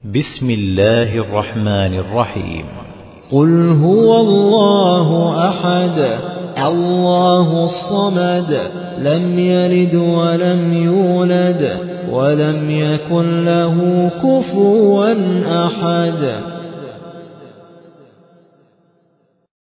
بسم الله الرحمن الرحيم. قل هو الله أحد الله الصمد لم يلد ولم يولد ولم يكن له كفوا أحد.